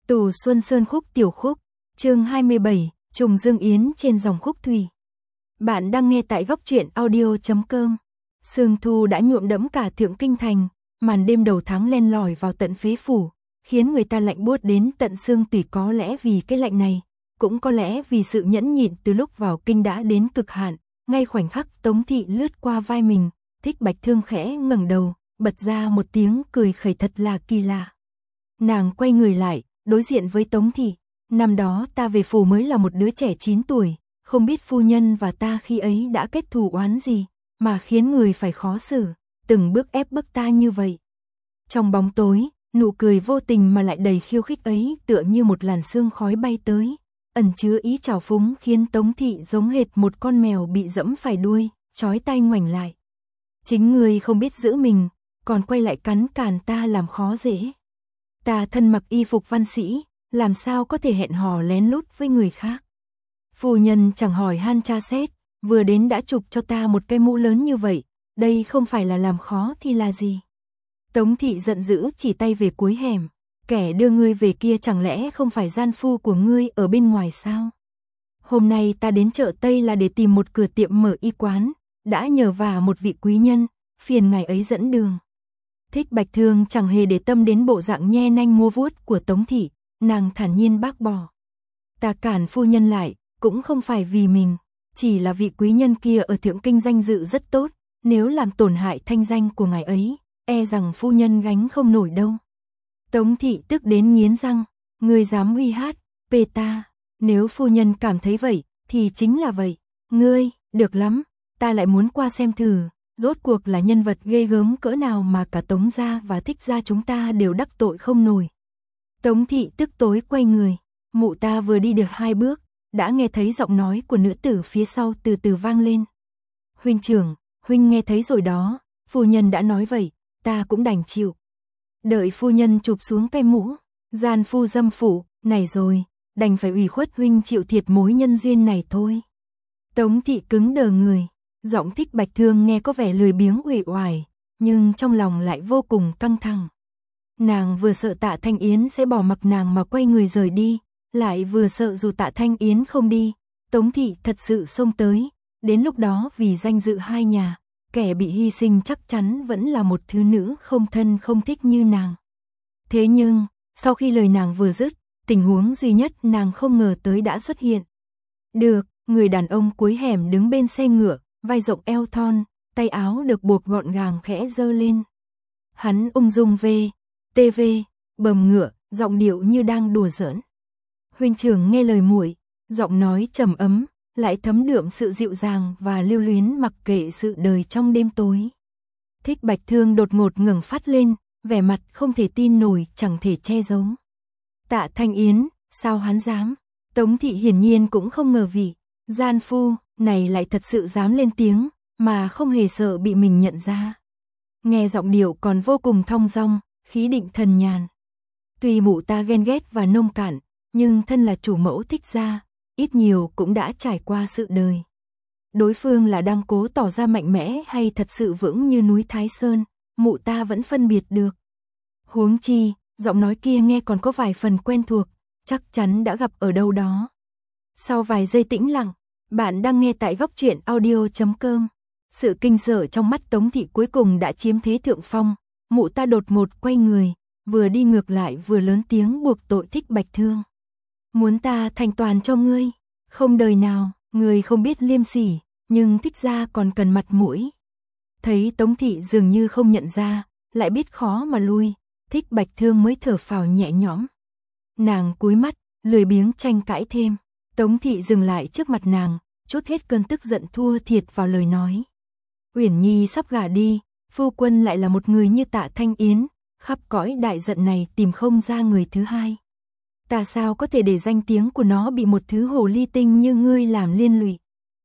Tù Xuân Sơn khúc tiểu khúc, chương 27, Trùng Dương Yến trên dòng khúc thủy. Bạn đang nghe tại góc truyện audio.com. Sương thu đã nhuộm đẫm cả Thượng Kinh thành, màn đêm đầu tháng len lỏi vào tận phế phủ, khiến người ta lạnh buốt đến tận xương tủy. Có lẽ vì cái lạnh này, cũng có lẽ vì sự nhẫn nhịn từ lúc vào kinh đã đến cực hạn. Ngay khoảnh khắc Tống Thị lướt qua vai mình, Thích Bạch Thương khẽ ngẩng đầu, bật ra một tiếng cười khẩy thật là kỳ lạ. Nàng quay người lại, đối diện với Tống Thị. Năm đó ta về phủ mới là một đứa trẻ 9 tuổi, không biết phu nhân và ta khi ấy đã kết thù oán gì, mà khiến người phải khó xử, từng bước ép bức ta như vậy. Trong bóng tối, nụ cười vô tình mà lại đầy khiêu khích ấy tựa như một làn sương khói bay tới, ẩn chứa ý trào phúng khiến Tống Thị giống hệt một con mèo bị dẫm phải đuôi, chói tai ngoảnh lại. Chính ngươi không biết giữ mình, còn quay lại cắn càn ta làm khó dễ. Ta thân mặc y phục văn sĩ, làm sao có thể hẹn hò lén lút với người khác. Phu nhân chẳng hỏi han tra xét, vừa đến đã chụp cho ta một cái mũ lớn như vậy, đây không phải là làm khó thì là gì. Tống Thị giận dữ chỉ tay về cuối hẻm, kẻ đưa ngươi về kia chẳng lẽ không phải gian phu của ngươi ở bên ngoài sao? Hôm nay ta đến chợ Tây là để tìm một cửa tiệm mở y quán, đã nhờ vả một vị quý nhân, phiền ngài ấy dẫn đường. Thích Bạch Thương chẳng hề để tâm đến bộ dạng nhe nanh múa vuốt của Tống Thị, nàng thản nhiên bác bỏ. Ta cản phu nhân lại, cũng không phải vì mình, chỉ là vị quý nhân kia ở Thượng Kinh danh dự rất tốt, nếu làm tổn hại thanh danh của ngài ấy, e rằng phu nhân gánh không nổi đâu. Tống Thị tức đến nghiến răng, ngươi dám uy hát, pê ta, nếu phu nhân cảm thấy vậy, thì chính là vậy, ngươi, được lắm, ta lại muốn qua xem thử. Rốt cuộc là nhân vật ghê gớm cỡ nào mà cả Tống gia và Thích gia chúng ta đều đắc tội không nổi. Tống Thị tức tối quay người, mụ ta vừa đi được 2 bước, đã nghe thấy giọng nói của nữ tử phía sau từ từ vang lên. Huynh trưởng, huynh nghe thấy rồi đó, phu nhân đã nói vậy, ta cũng đành chịu. Đợi phu nhân chụp xuống cái mũ, gian phu dâm phụ, này rồi, đành phải ủy khuất huynh chịu thiệt mối nhân duyên này thôi. Tống Thị cứng đờ người. Giọng Thích Bạch Thương nghe có vẻ lười biếng uể oải, nhưng trong lòng lại vô cùng căng thẳng. Nàng vừa sợ Tạ Thanh Yến sẽ bỏ mặc nàng mà quay người rời đi, lại vừa sợ dù Tạ Thanh Yến không đi, Tống Thị thật sự xông tới, đến lúc đó vì danh dự hai nhà, kẻ bị hy sinh chắc chắn vẫn là một thứ nữ không thân không thích như nàng. Thế nhưng, sau khi lời nàng vừa dứt, tình huống duy nhất nàng không ngờ tới đã xuất hiện. Được, người đàn ông cuối hẻm đứng bên xe ngựa, vai rộng eo thon, tay áo được buộc gọn gàng khẽ giơ lên. Hắn ung dung TV, bầm ngựa, giọng điệu như đang đùa giỡn. Huynh trưởng nghe lời muội, giọng nói trầm ấm, lại thấm đượm sự dịu dàng và lưu luyến mặc kệ sự đời trong đêm tối. Thích Bạch Thương đột ngột ngẩng phát lên, vẻ mặt không thể tin nổi chẳng thể che giấu. Tạ Thanh Yến, sao hắn dám? Tống Thị hiển nhiên cũng không ngờ vị gian phu này lại thật sự dám lên tiếng, mà không hề sợ bị mình nhận ra. Nghe giọng điệu còn vô cùng thong dong, khí định thần nhàn. Tuy mụ ta ghen ghét và nông cạn, nhưng thân là chủ mẫu Thích gia, ít nhiều cũng đã trải qua sự đời. Đối phương là đang cố tỏ ra mạnh mẽ hay thật sự vững như núi Thái Sơn, mụ ta vẫn phân biệt được. Huống chi, giọng nói kia nghe còn có vài phần quen thuộc, chắc chắn đã gặp ở đâu đó. Sau vài giây tĩnh lặng, bạn đang nghe tại góc truyện audio.com. Sự kinh sợ trong mắt Tống Thị cuối cùng đã chiếm thế thượng phong, mụ ta đột ngột quay người, vừa đi ngược lại vừa lớn tiếng buộc tội Thích Bạch Thương. Muốn ta thành toàn cho ngươi, không đời nào, ngươi không biết liêm sỉ, nhưng Thích gia còn cần mặt mũi. Thấy Tống Thị dường như không nhận ra, lại biết khó mà lui, Thích Bạch Thương mới thở phào nhẹ nhõm. Nàng cúi mắt, lười biếng tranh cãi thêm. Tống Thị dừng lại trước mặt nàng, trút hết cơn tức giận thua thiệt vào lời nói. Uyển Nhi sắp gả đi, phu quân lại là một người như Tạ Thanh Yến, khắp cõi đại giận này tìm không ra người thứ hai. Ta sao có thể để danh tiếng của nó bị một thứ hồ ly tinh như ngươi làm liên lụy.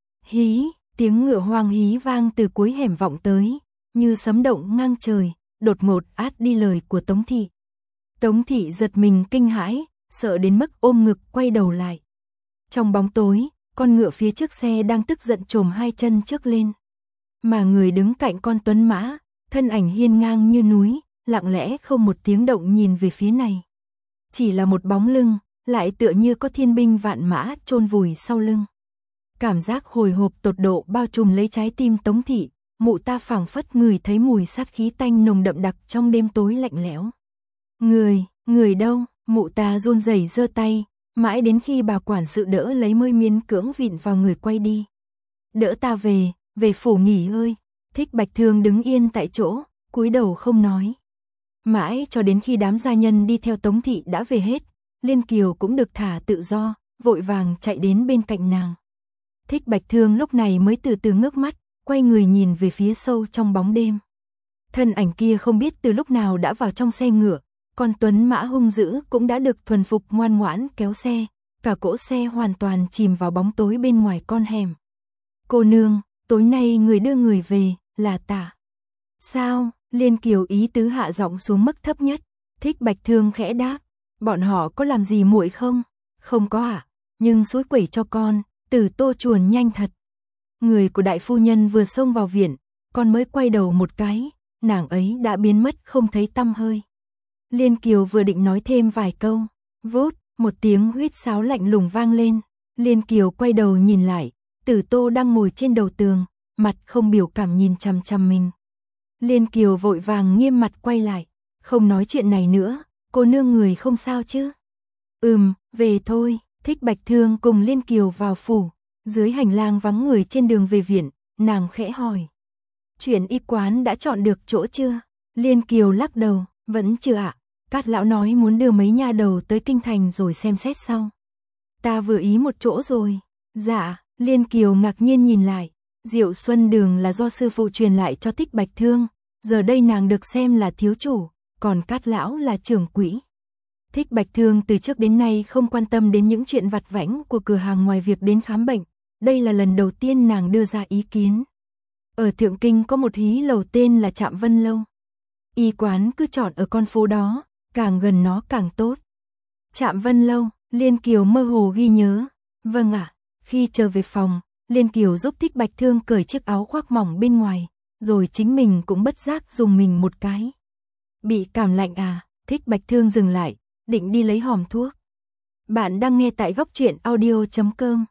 Hí, tiếng ngựa hoang hí vang từ cuối hẻm vọng tới, như sấm động ngang trời, đột ngột át đi lời của Tống Thị. Tống Thị giật mình kinh hãi, sợ đến mức ôm ngực quay đầu lại. Trong bóng tối, con ngựa phía trước xe đang tức giận chồm hai chân trước lên. Mà người đứng cạnh con tuấn mã, thân ảnh hiên ngang như núi, lặng lẽ không một tiếng động nhìn về phía này. chỉ là một bóng lưng, lại tựa như có thiên binh vạn mã chôn vùi sau lưng. Cảm giác hồi hộp tột độ bao trùm lấy trái tim Tống thị, mụ ta phảng phất ngửi thấy mùi sát khí tanh nồng đậm đặc trong đêm tối lạnh lẽo. Người đâu? Mụ ta run rẩy giơ tay, mãi đến khi bà quản sự đỡ lấy mới miễn cưỡng vịn vào người quay đi. Đỡ ta về phủ nghỉ ơi. Thích Bạch Thương đứng yên tại chỗ, cúi đầu không nói. Mãi cho đến khi đám gia nhân đi theo Tống thị đã về hết, Liên Kiều cũng được thả tự do, vội vàng chạy đến bên cạnh nàng. Thích Bạch Thương lúc này mới từ từ ngước mắt, quay người nhìn về phía sâu trong bóng đêm. Thân ảnh kia không biết từ lúc nào đã vào trong xe ngựa, con tuấn mã hung dữ cũng đã được thuần phục ngoan ngoãn kéo xe, cả cỗ xe hoàn toàn chìm vào bóng tối bên ngoài con hẻm. Cô nương, tối nay người đưa người về, là Tả. Sao? Liên Kiều ý tứ hạ giọng xuống mức thấp nhất. Thích Bạch Thương khẽ đáp, bọn họ có làm gì muội không? Không có ạ, nhưng suối quẩy cho con, Tử Tô chuồn nhanh thật. Người của đại phu nhân vừa xông vào viện, con mới quay đầu một cái, nàng ấy đã biến mất không thấy tăm hơi. Liên Kiều vừa định nói thêm vài câu, vốt, một tiếng huýt sáo lạnh lùng vang lên. Liên Kiều quay đầu nhìn lại, Tử Tô đang ngồi trên đầu tường, mặt không biểu cảm nhìn chằm chằm mình. Liên Kiều vội vàng nghiêm mặt quay lại, không nói chuyện này nữa, cô nương người không sao chứ? Về thôi. Thích Bạch Thương cùng Liên Kiều vào phủ, dưới hành lang vắng người trên đường về viện, nàng khẽ hỏi. Chuyện y quán đã chọn được chỗ chưa? Liên Kiều lắc đầu, vẫn chưa ạ. Cát lão nói muốn đưa mấy nha đầu tới kinh thành rồi xem xét sau. Ta vừa ý một chỗ rồi. Dạ, Liên Kiều ngạc nhiên nhìn lại. Diệu Xuân Đường là do sư phụ truyền lại cho Thích Bạch Thương, giờ đây nàng được xem là thiếu chủ, còn Cát lão là trưởng quỹ. Thích Bạch Thương từ trước đến nay không quan tâm đến những chuyện vặt vãnh của cửa hàng ngoài việc đến khám bệnh, đây là lần đầu tiên nàng đưa ra ý kiến. Ở Thượng Kinh có một hí lầu tên là Trạm Vân Lâu. Y quán cứ chọn ở con phố đó, càng gần nó càng tốt. Trạm Vân Lâu, Liên Kiều mơ hồ ghi nhớ. Vâng ạ. Khi trở về phòng, Liên Kiều giúp Thích Bạch Thương cởi chiếc áo khoác mỏng bên ngoài, rồi chính mình cũng bất giác dùng mình một cái. Bị cảm lạnh à? Thích Bạch Thương dừng lại, định đi lấy hòm thuốc. Bạn đang nghe tại góc truyện audio.com.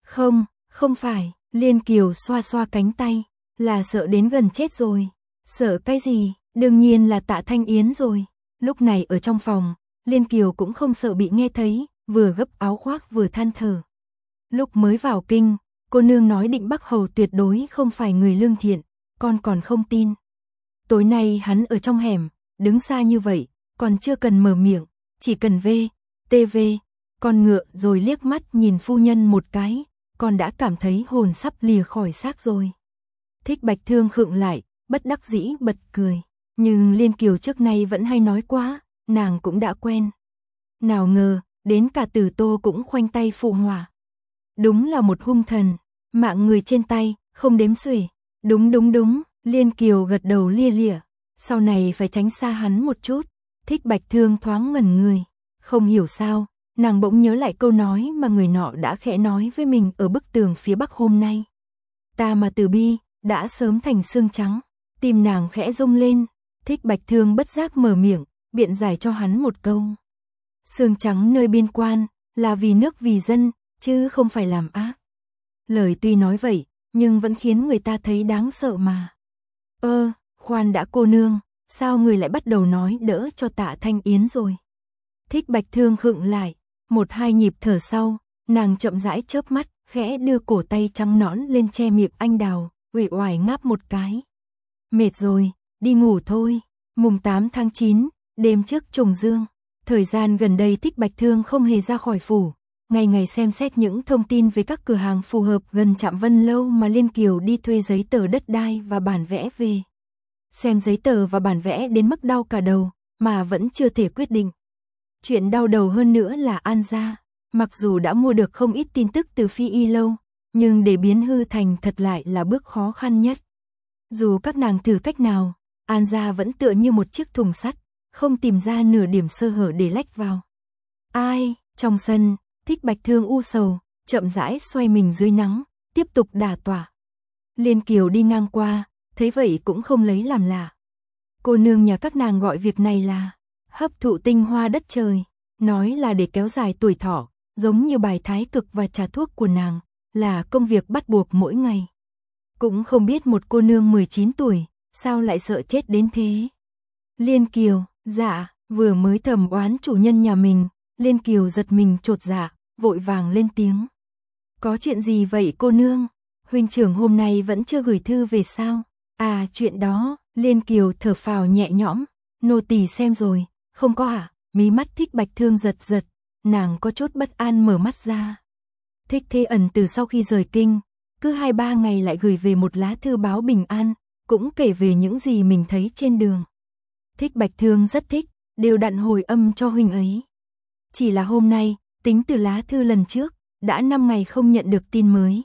Không phải. Liên Kiều xoa xoa cánh tay, là sợ đến gần chết rồi. Sợ cái gì? Đương nhiên là Tạ Thanh Yến rồi. Lúc này ở trong phòng, Liên Kiều cũng không sợ bị nghe thấy, vừa gấp áo khoác vừa than thở. Lúc mới vào kinh, cô nương nói Định Bắc Hầu tuyệt đối không phải người lương thiện, con còn không tin. Tối nay hắn ở trong hẻm, đứng xa như vậy, còn chưa cần mở miệng, chỉ cần TV, con ngựa rồi liếc mắt nhìn phu nhân một cái, con đã cảm thấy hồn sắp lìa khỏi xác rồi. Thích Bạch Thương khựng lại, bất đắc dĩ bật cười, nhưng Liên Kiều trước nay vẫn hay nói quá, nàng cũng đã quen. Nào ngờ, đến cả Tử Tô cũng khoanh tay phụ họa. Đúng là một hung thần, mạng người trên tay, không đếm xuể. Đúng, Liên Kiều gật đầu lia lịa, sau này phải tránh xa hắn một chút. Thích Bạch Thương thoáng ngẩn người, không hiểu sao, nàng bỗng nhớ lại câu nói mà người nọ đã khẽ nói với mình ở bức tường phía bắc hôm nay. Ta mà từ bi, đã sớm thành xương trắng. Tim nàng khẽ rung lên, Thích Bạch Thương bất giác mở miệng, biện giải cho hắn một câu. Xương trắng nơi biên quan, là vì nước vì dân, chứ không phải làm ác. Lời tuy nói vậy, nhưng vẫn khiến người ta thấy đáng sợ mà. Khoan đã cô nương, sao người lại bắt đầu nói đỡ cho Tạ Thanh Yến rồi? Thích Bạch Thương khựng lại, một hai nhịp thở sau, nàng chậm rãi chớp mắt, khẽ đưa cổ tay trắng nõn lên che miệng anh đào, uể oải ngáp một cái. Mệt rồi, đi ngủ thôi. Mùng 8 tháng 9, đêm trước trùng dương. Thời gian gần đây Thích Bạch Thương không hề ra khỏi phủ, ngày xem xét những thông tin về các cửa hàng phù hợp gần Trạm Vân Lâu mà Liên Kiều đi thuê giấy tờ đất đai và bản vẽ về. Xem giấy tờ và bản vẽ đến mức đau cả đầu, mà vẫn chưa thể quyết định. Chuyện đau đầu hơn nữa là An gia, mặc dù đã mua được không ít tin tức từ Phi Y Lâu, nhưng để biến hư thành thật lại là bước khó khăn nhất. Dù các nàng thử cách nào, An gia vẫn tựa như một chiếc thùng sắt, không tìm ra nửa điểm sơ hở để lách vào. Trong sân, Thích Bạch Thương u sầu, chậm rãi xoay mình dưới nắng, tiếp tục đả tọa. Liên Kiều đi ngang qua, thấy vậy cũng không lấy làm lạ. Cô nương nhà các nàng gọi việc này là hấp thụ tinh hoa đất trời. nói là để kéo dài tuổi thọ, giống như bài thái cực và trà thuốc của nàng, là công việc bắt buộc mỗi ngày. Cũng không biết một cô nương 19 tuổi, sao lại sợ chết đến thế. Liên Kiều, dạ, vừa mới thầm oán chủ nhân nhà mình, Liên Kiều giật mình chột dạ, vội vàng lên tiếng. Có chuyện gì vậy cô nương? Huynh trưởng hôm nay vẫn chưa gửi thư về sao? À, chuyện đó, Liên Kiều thở phào nhẹ nhõm, nô tỳ xem rồi, không có ạ. Mí mắt Thích Bạch Thương giật giật, nàng có chút bất an mở mắt ra. Thích Thế Ẩn từ sau khi rời kinh, cứ 2-3 ngày lại gửi về một lá thư báo bình an, cũng kể về những gì mình thấy trên đường. Thích Bạch Thương rất thích, đều đặn hồi âm cho huynh ấy. Chỉ là hôm nay, tính từ lá thư lần trước, đã 5 ngày không nhận được tin mới.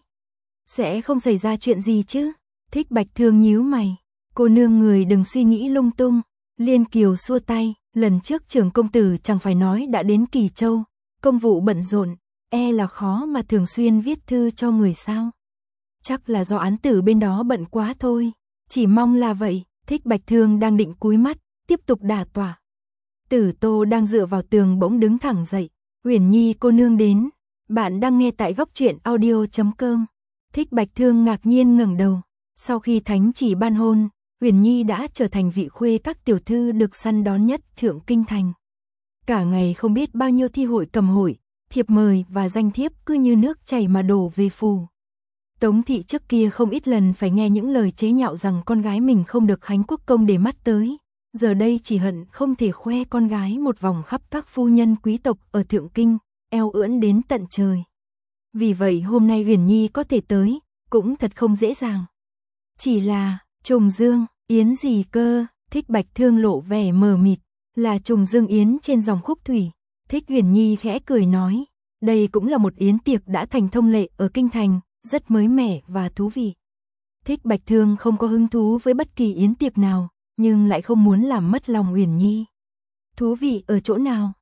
Sẽ không xảy ra chuyện gì chứ? Thích Bạch Thương nhíu mày, cô nương người đừng suy nghĩ lung tung. Liên Kiều xua tay, lần trước trưởng công tử chẳng phải nói đã đến Kỳ Châu, công vụ bận rộn, e là khó mà thường xuyên viết thư cho người sao. Chắc là do án tử bên đó bận quá thôi, chỉ mong là vậy. Thích Bạch Thương đang định cúi mắt, tiếp tục đả tọa. Tử Tô đang dựa vào tường bỗng đứng thẳng dậy. Uyển Nhi cô nương đến, bạn đang nghe tại góc truyện audio.com. Thích Bạch Thương ngạc nhiên ngẩng đầu, sau khi thánh chỉ ban hôn, Uyển Nhi đã trở thành vị khuê các tiểu thư được săn đón nhất thượng kinh thành. Cả ngày không biết bao nhiêu thi hội cầm hội, thiệp mời và danh thiếp cứ như nước chảy mà đổ về phủ. Tống thị trước kia không ít lần phải nghe những lời chế nhạo rằng con gái mình không được Khánh Quốc công để mắt tới, giờ đây chỉ hận không thể khoe con gái một vòng khắp các phu nhân quý tộc ở thượng kinh, eo ưỡn đến tận trời. Vì vậy hôm nay Uyển Nhi có thể tới, cũng thật không dễ dàng. Chỉ là, trùng dương, yến gì cơ? Thích Bạch Thương lộ vẻ mờ mịt, là trùng dương yến trên dòng Khúc Thủy. Thích Uyển Nhi khẽ cười nói, đây cũng là một yến tiệc đã thành thông lệ ở kinh thành, rất mới mẻ và thú vị. Thích Bạch Thương không có hứng thú với bất kỳ yến tiệc nào, nhưng lại không muốn làm mất lòng Uyển Nhi. Thú vị ở chỗ nào?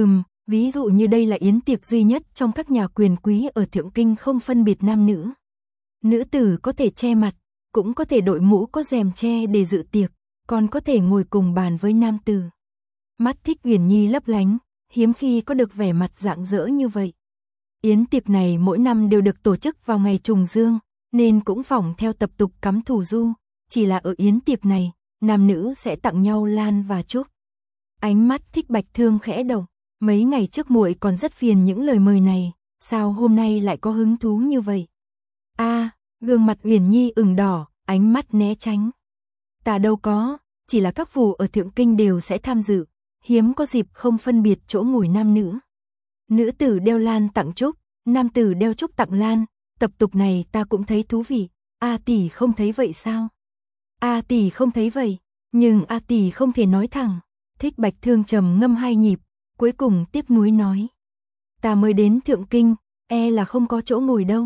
Ví dụ như đây là yến tiệc duy nhất trong các nhà quyền quý ở thượng kinh không phân biệt nam nữ. Nữ tử có thể che mặt, cũng có thể đội mũ có rèm che để dự tiệc, còn có thể ngồi cùng bàn với nam tử. Mắt Thích Uyển Nhi lấp lánh, hiếm khi có được vẻ mặt rạng rỡ như vậy. Yến tiệc này mỗi năm đều được tổ chức vào ngày trùng dương, nên cũng phỏng theo tập tục cắm thủ du, chỉ là ở yến tiệc này, nam nữ sẽ tặng nhau lan và chúc. Ánh mắt Thích Bạch Thương khẽ động, mấy ngày trước muội còn rất phiền những lời mời này, sao hôm nay lại có hứng thú như vậy? Gương mặt Uyển Nhi ửng đỏ, ánh mắt né tránh. Ta đâu có, chỉ là các phủ ở thượng kinh đều sẽ tham dự, hiếm có dịp không phân biệt chỗ ngồi nam nữ. Nữ tử đeo lan tặng trúc, nam tử đeo trúc tặng lan, tập tục này ta cũng thấy thú vị. A tỷ không thấy vậy sao? A tỷ không thấy vậy, nhưng A tỷ không thể nói thẳng. Thích Bạch Thương trầm ngâm 2 nhịp, cuối cùng tiếc nuối nói. Ta mới đến thượng kinh, e là không có chỗ ngồi đâu.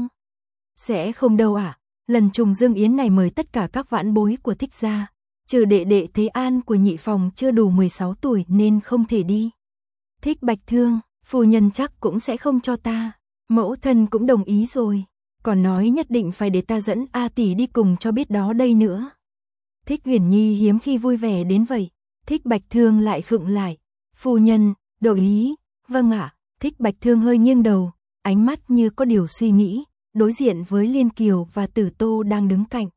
Sẽ không đâu ạ, lần trùng dương yến này mời tất cả các vãn bối của Thích gia, trừ đệ đệ Thế An của nhị phòng chưa đủ 16 tuổi nên không thể đi. Thích Bạch Thương, phu nhân chắc cũng sẽ không cho ta, mẫu thân cũng đồng ý rồi, còn nói nhất định phải để ta dẫn A tỷ đi cùng cho biết đó đây nữa. Thích Uyển Nhi hiếm khi vui vẻ đến vậy, Thích Bạch Thương lại khựng lại, phu nhân, đồng ý, vâng ạ. Thích Bạch Thương hơi nghiêng đầu, ánh mắt như có điều suy nghĩ, đối diện với Liên Kiều và Tử Tô đang đứng cạnh.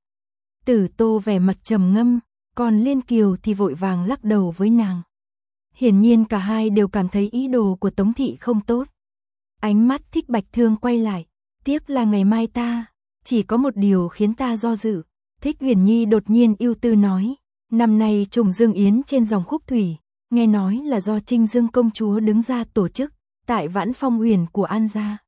Tử Tô vẻ mặt trầm ngâm, còn Liên Kiều thì vội vàng lắc đầu với nàng. Hiển nhiên cả hai đều cảm thấy ý đồ của Tống thị không tốt. Ánh mắt Thích Bạch Thương quay lại, tiếc là ngày mai ta, chỉ có một điều khiến ta do dự. Thích Uyển Nhi đột nhiên ưu tư nói, năm nay trùng dương yến trên dòng Khúc Thủy, nghe nói là do Trinh Dương công chúa đứng ra tổ chức, tại Vãn Phong Uyển của An gia.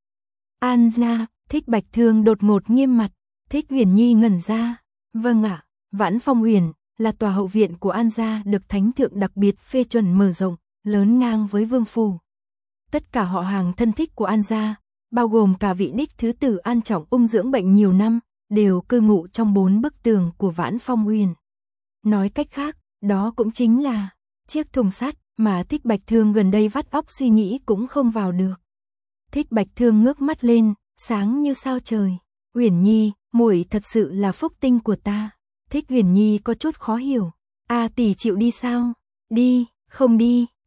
An gia? Thích Bạch Thương đột ngột nghiêm mặt, Thích Uyển Nhi ngẩn ra. Vâng ạ, Vãn Phong Uyển là tòa hậu viện của An gia được thánh thượng đặc biệt phê chuẩn mở rộng, lớn ngang với vương phủ. Tất cả họ hàng thân thích của An gia, bao gồm cả vị đích thứ tử An Trọng ung dưỡng bệnh nhiều năm, đều cư ngụ trong 4 bức tường của Vãn Phong Uyển. Nói cách khác, đó cũng chính là chiếc thùng sắt mà Thích Bạch Thương gần đây vắt óc suy nghĩ cũng không vào được. Thích Bạch Thương ngước mắt lên, sáng như sao trời. Uyển Nhi, muội thật sự là phúc tinh của ta. Thích Uyển Nhi có chút khó hiểu. A tỷ chịu đi sao? Đi, không đi,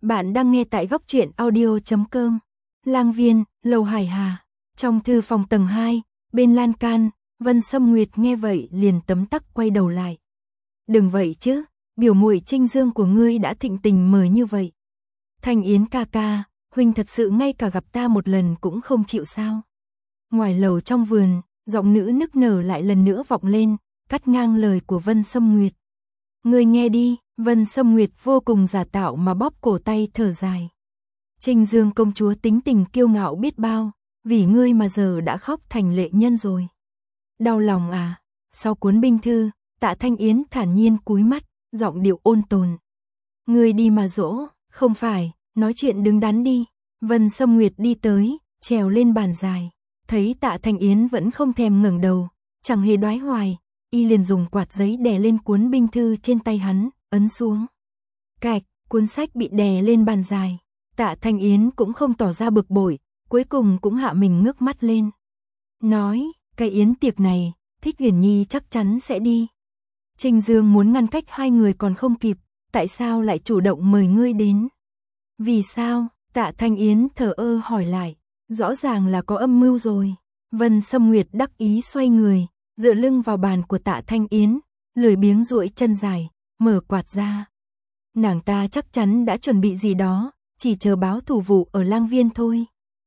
Bạn đang nghe tại góc truyện audio.com. Lang Viên, Lầu Hải Hà. Trong thư phòng tầng 2, bên lan can, Vân Sâm Nguyệt nghe vậy liền tấm tắc quay đầu lại. Đừng vậy chứ, biểu muội Trinh Dương của ngươi đã thịnh tình mời như vậy. Thanh Yến ca ca, huynh thật sự ngay cả gặp ta một lần cũng không chịu sao? Ngoài lầu trong vườn, giọng nữ nức nở lại lần nữa vọng lên, cắt ngang lời của Vân Sâm Nguyệt. Ngươi nghe đi, Vân Sâm Nguyệt vô cùng giả tạo mà bóp cổ tay thở dài. Trinh Dương công chúa tính tình kiêu ngạo biết bao, vì ngươi mà giờ đã khóc thành lệ nhân rồi. Đau lòng à? Sau cuốn binh thư, Tạ Thanh Yến thản nhiên cúi mắt, giọng điệu ôn tồn. Ngươi đi mà dỗ, không phải, nói chuyện đứng đắn đi. Vân Sâm Nguyệt đi tới, trèo lên bàn dài, thấy Tạ Thanh Yến vẫn không thèm ngẩng đầu, chẳng hề đoái hoài, y liền dùng quạt giấy đè lên cuốn binh thư trên tay hắn, ấn xuống. Cạch, cuốn sách bị đè lên bàn dài. Tạ Thanh Yến cũng không tỏ ra bực bội, cuối cùng cũng hạ mình ngước mắt lên. Nói, cái yến tiệc này, Thích Uyển Nhi chắc chắn sẽ đi. Trinh Dương muốn ngăn cách hai người còn không kịp, tại sao lại chủ động mời ngươi đến? Vì sao? Tạ Thanh Yến thờ ơ hỏi lại, rõ ràng là có âm mưu rồi. Vân Sâm Nguyệt đắc ý xoay người, dựa lưng vào bàn của Tạ Thanh Yến, lười biếng duỗi chân dài, mở quạt ra. Nàng ta chắc chắn đã chuẩn bị gì đó, chỉ chờ báo thù vụ ở Lang Viên thôi.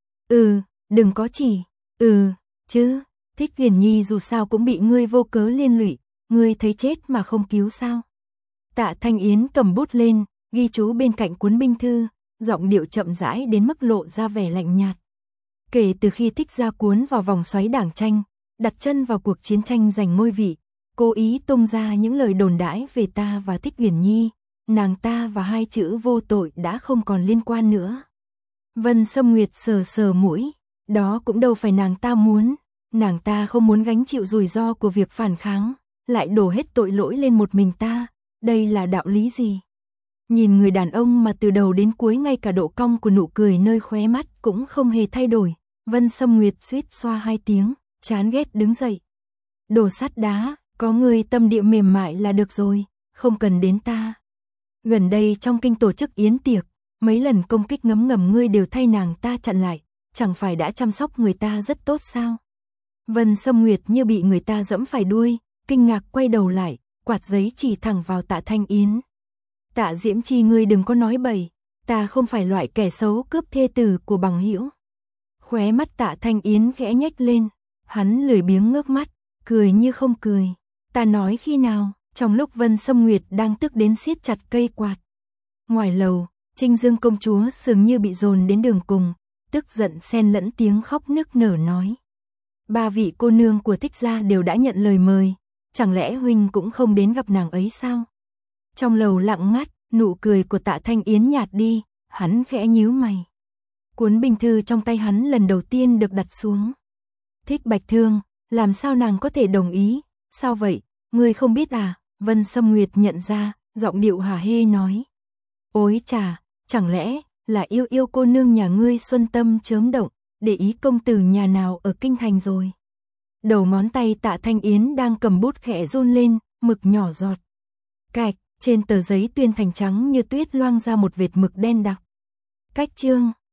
Đừng có chỉ, chứ, Thích Uyển Nhi dù sao cũng bị ngươi vô cớ liên lụy, ngươi thấy chết mà không cứu sao? Tạ Thanh Yến cầm bút lên, ghi chú bên cạnh cuốn binh thư, giọng điệu chậm rãi đến mức lộ ra vẻ lạnh nhạt. Kể từ khi Thích gia cuốn vào vòng xoáy đảng tranh, đặt chân vào cuộc chiến tranh giành ngôi vị, cố ý tung ra những lời đồn đãi về ta và Thích Uyển Nhi, nàng ta và hai chữ vô tội đã không còn liên quan nữa. Vân Sâm Nguyệt sờ sờ mũi, đó cũng đâu phải nàng ta muốn, nàng ta không muốn gánh chịu rủi ro của việc phản kháng, lại đổ hết tội lỗi lên một mình ta, đây là đạo lý gì? Nhìn người đàn ông mà từ đầu đến cuối ngay cả độ cong của nụ cười nơi khóe mắt cũng không hề thay đổi, Vân Sâm Nguyệt suýt xoa hai tiếng, chán ghét đứng dậy. Đồ sắt đá, có người tâm địa mềm mại là được rồi, không cần đến ta. Gần đây trong kinh tổ chức yến tiệc, mấy lần công kích ngấm ngầm ngươi đều thay nàng ta chặn lại, chẳng phải đã chăm sóc người ta rất tốt sao? Vân Sâm Nguyệt như bị người ta dẫm phải đuôi, kinh ngạc quay đầu lại, quạt giấy chỉ thẳng vào Tạ Thanh Yến. Tạ Diễm Chi ngươi đừng có nói bậy, ta không phải loại kẻ xấu cướp thê tử của bằng hữu. Khóe mắt Tạ Thanh Yến khẽ nhếch lên, hắn lười biếng ngước mắt, cười như không cười. Ta nói khi nào? Trong lúc Vân Sâm Nguyệt đang tức đến siết chặt cây quạt. Ngoài lầu, Trinh Dương công chúa dường như bị dồn đến đường cùng, tức giận xen lẫn tiếng khóc nức nở nói. Ba vị cô nương của Thích gia đều đã nhận lời mời, chẳng lẽ huynh cũng không đến gặp nàng ấy sao? Trong lầu lặng ngắt, nụ cười của Tạ Thanh Yến nhạt đi, hắn khẽ nhíu mày. Cuốn binh thư trong tay hắn lần đầu tiên được đặt xuống. Thích Bạch Thương, làm sao nàng có thể đồng ý? Sao vậy, ngươi không biết à? Vân Sâm Nguyệt nhận ra, giọng điệu hả hê nói. Ôi chà, chẳng lẽ là yêu cô nương nhà ngươi xuân tâm chớm động, để ý công tử nhà nào ở kinh thành rồi. Đầu ngón tay Tạ Thanh Yến đang cầm bút khẽ run lên, mực nhỏ giọt. Cạch, trên tờ giấy tuyên thành trắng như tuyết loang ra một vệt mực đen đặc. Cách chương